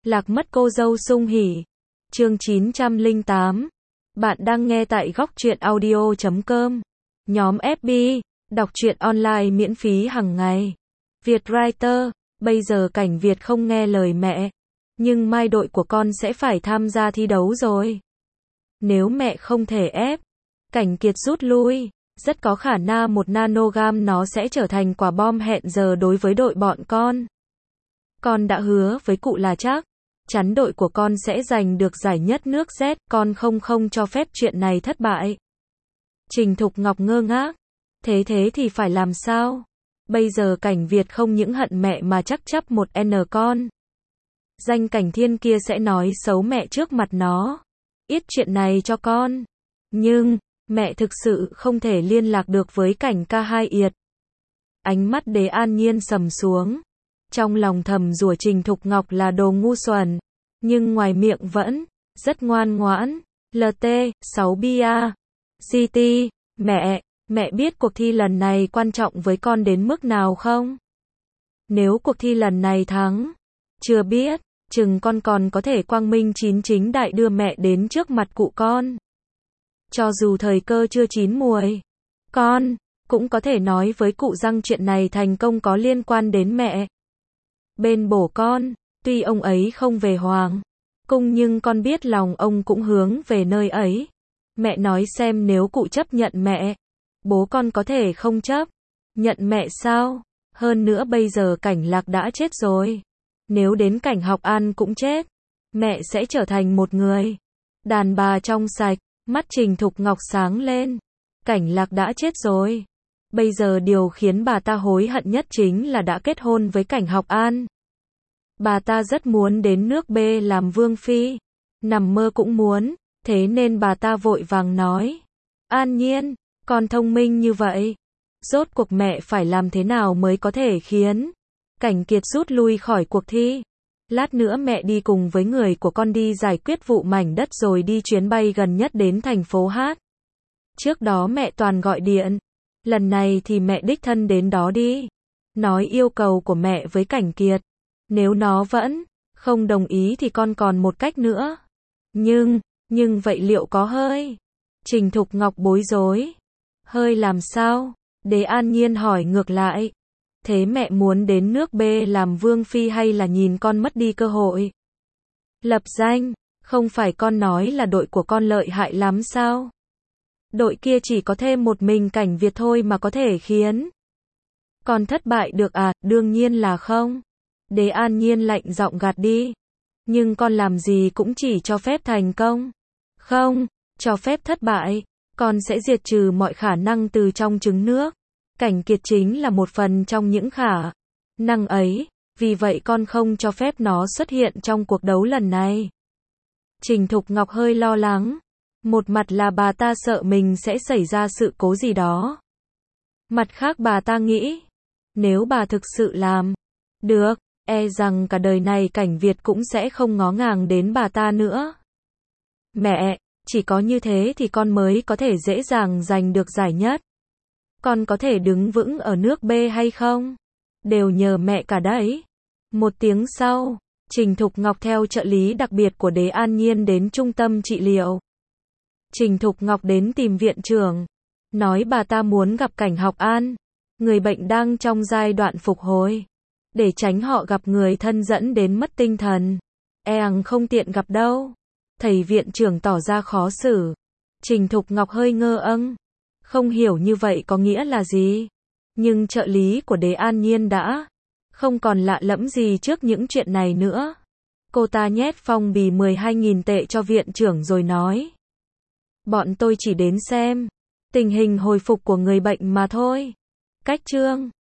Lạc mất cô dâu sung hỉ. Chương 908. Bạn đang nghe tại góc truyện audio.com. Nhóm FB, đọc truyện online miễn phí hàng ngày. Vietwriter, bây giờ Cảnh Việt không nghe lời mẹ, nhưng mai đội của con sẽ phải tham gia thi đấu rồi. Nếu mẹ không thể ép Cảnh Kiệt rút lui, rất có khả năng 1 nanogam nó sẽ trở thành quả bom hẹn giờ đối với đội bọn con. Con đã hứa với cụ là chắc chắn đội của con sẽ giành được giải nhất nước Z, con không cho phép chuyện này thất bại. Trình Thục Ngọc ngơ ngác, thế thì phải làm sao? Bây giờ Cảnh Việt không những hận mẹ mà chắc chắn một N con. Danh Cảnh Thiên kia sẽ nói xấu mẹ trước mặt nó. Ít chuyện này cho con. Nhưng, mẹ thực sự không thể liên lạc được với Cảnh ca hai Yệt. Ánh mắt Đế An Nhiên sầm xuống. Trong lòng thầm rủa Trình Thục Ngọc là đồ ngu xuẩn, nhưng ngoài miệng vẫn rất ngoan ngoãn. LT, 6 bia. CT, mẹ biết cuộc thi lần này quan trọng với con đến mức nào không? Nếu cuộc thi lần này thắng, chưa biết, chừng con còn có thể quang minh chính đại đưa mẹ đến trước mặt cụ con. Cho dù thời cơ chưa chín muồi, con cũng có thể nói với cụ rằng chuyện này thành công có liên quan đến mẹ. Bên bổ con, tuy ông ấy không về Hoàng cung nhưng con biết lòng ông cũng hướng về nơi ấy. Mẹ nói xem nếu cụ chấp nhận mẹ, bố con có thể không chấp nhận mẹ sao? Hơn nữa bây giờ Cảnh Lạc đã chết rồi. Nếu đến Cảnh Học An cũng chết, mẹ sẽ trở thành một người đàn bà trong sạch. Mắt Trình Thục Ngọc sáng lên. Cảnh Lạc đã chết rồi. Bây giờ điều khiến bà ta hối hận nhất chính là đã kết hôn với Cảnh Học An. Bà ta rất muốn đến nước B làm vương phi. Nằm mơ cũng muốn. Thế nên bà ta vội vàng nói. An Nhiên, con thông minh như vậy. Rốt cuộc mẹ phải làm thế nào mới có thể khiến Cảnh Kiệt rút lui khỏi cuộc thi? Lát nữa mẹ đi cùng với người của con đi giải quyết vụ mảnh đất rồi đi chuyến bay gần nhất đến thành phố Hát. Trước đó mẹ toàn gọi điện. Lần này thì mẹ đích thân đến đó đi. Nói yêu cầu của mẹ với Cảnh Kiệt. Nếu nó vẫn không đồng ý thì con còn một cách nữa. Nhưng vậy liệu có hơi? Trình Thục Ngọc bối rối. Hơi làm sao? Đế An Nhiên hỏi ngược lại. Thế mẹ muốn đến nước B làm vương phi hay là nhìn con mất đi cơ hội lập danh? Không phải con nói là đội của con lợi hại lắm sao? Đội kia chỉ có thêm một mình Cảnh Việt thôi mà có thể khiến con thất bại được à? Đương nhiên là không. Đế An Nhiên lạnh giọng gạt đi. Nhưng con làm gì cũng chỉ cho phép thành công, không cho phép thất bại. Con sẽ diệt trừ mọi khả năng từ trong trứng nước. Cảnh Kiệt chính là một phần trong những khả năng ấy, vì vậy con không cho phép nó xuất hiện trong cuộc đấu lần này. Trình Thục Ngọc hơi lo lắng. Một mặt là bà ta sợ mình sẽ xảy ra sự cố gì đó. Mặt khác bà ta nghĩ, nếu bà thực sự làm được, e rằng cả đời này Cảnh Việt cũng sẽ không ngó ngàng đến bà ta nữa. Mẹ, chỉ có như thế thì con mới có thể dễ dàng giành được giải nhất. Con có thể đứng vững ở nước B hay không? Đều nhờ mẹ cả đấy. Một tiếng sau, Trình Thục Ngọc theo trợ lý đặc biệt của Đế An Nhiên đến trung tâm trị liệu. Trình Thục Ngọc đến tìm viện trưởng, nói bà ta muốn gặp Cảnh Học An. Người bệnh đang trong giai đoạn phục hồi. Để tránh họ gặp người thân dẫn đến mất tinh thần. Không tiện gặp đâu. Thầy viện trưởng tỏ ra khó xử. Trình Thục Ngọc hơi ngơ âng. Không hiểu như vậy có nghĩa là gì. Nhưng trợ lý của Đế An Nhiên đã không còn lạ lẫm gì trước những chuyện này nữa. Cô ta nhét phong bì 12.000 tệ cho viện trưởng rồi nói. Bọn tôi chỉ đến xem tình hình hồi phục của người bệnh mà thôi. Cách chương